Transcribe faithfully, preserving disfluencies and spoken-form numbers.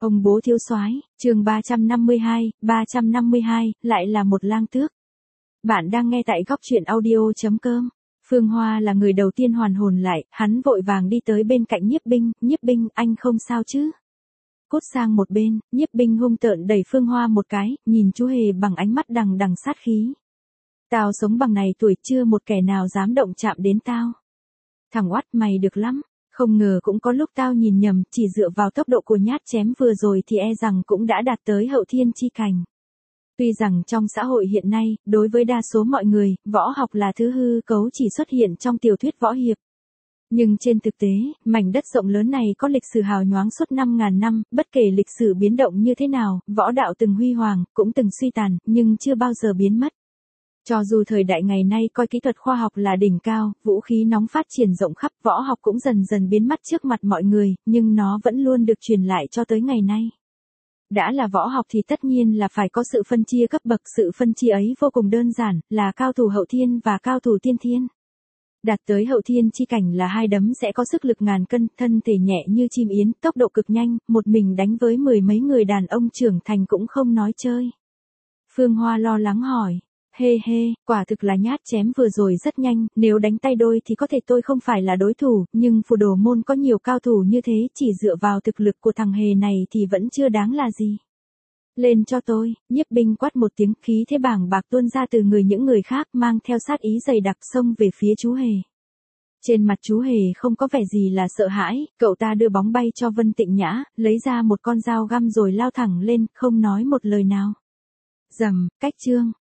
Ông bố thiếu soái, chương ba trăm năm mươi hai, ba trăm năm mươi hai, lại là một lang tước. Bạn đang nghe tại góc truyện audio.com. Phương Hoa là người đầu tiên hoàn hồn lại, hắn vội vàng đi tới bên cạnh Nhiếp Binh, Nhiếp Binh, anh không sao chứ? Cút sang một bên, Nhiếp Binh hung tợn đẩy Phương Hoa một cái, nhìn chú Hề bằng ánh mắt đằng đằng sát khí. Tao sống bằng này tuổi chưa một kẻ nào dám động chạm đến tao. Thằng oắt mày được lắm. Không ngờ cũng có lúc tao nhìn nhầm, chỉ dựa vào tốc độ của nhát chém vừa rồi thì e rằng cũng đã đạt tới hậu thiên chi cảnh. Tuy rằng trong xã hội hiện nay, đối với đa số mọi người, võ học là thứ hư cấu chỉ xuất hiện trong tiểu thuyết võ hiệp. Nhưng trên thực tế, mảnh đất rộng lớn này có lịch sử hào nhoáng suốt năm ngàn năm, bất kể lịch sử biến động như thế nào, võ đạo từng huy hoàng, cũng từng suy tàn, nhưng chưa bao giờ biến mất. Cho dù thời đại ngày nay coi kỹ thuật khoa học là đỉnh cao, vũ khí nóng phát triển rộng khắp, võ học cũng dần dần biến mất trước mặt mọi người, nhưng nó vẫn luôn được truyền lại cho tới ngày nay. Đã là võ học thì tất nhiên là phải có sự phân chia cấp bậc, sự phân chia ấy vô cùng đơn giản, là cao thủ hậu thiên và cao thủ tiên thiên. Đạt tới hậu thiên chi cảnh là hai đấm sẽ có sức lực ngàn cân, thân thể nhẹ như chim yến, tốc độ cực nhanh, một mình đánh với mười mấy người đàn ông trưởng thành cũng không nói chơi. Phương Hoa lo lắng hỏi. Hê hê, quả thực là nhát chém vừa rồi rất nhanh, nếu đánh tay đôi thì có thể tôi không phải là đối thủ, nhưng phù đồ môn có nhiều cao thủ như thế, chỉ dựa vào thực lực của thằng Hề này thì vẫn chưa đáng là gì. Lên cho tôi, Nhiếp Binh quát một tiếng, khí thế bàng bạc tuôn ra từ người những người khác, mang theo sát ý dày đặc xông về phía chú Hề. Trên mặt chú Hề không có vẻ gì là sợ hãi, cậu ta đưa bóng bay cho Vân Tịnh Nhã, lấy ra một con dao găm rồi lao thẳng lên, không nói một lời nào. Rầm, cách chương.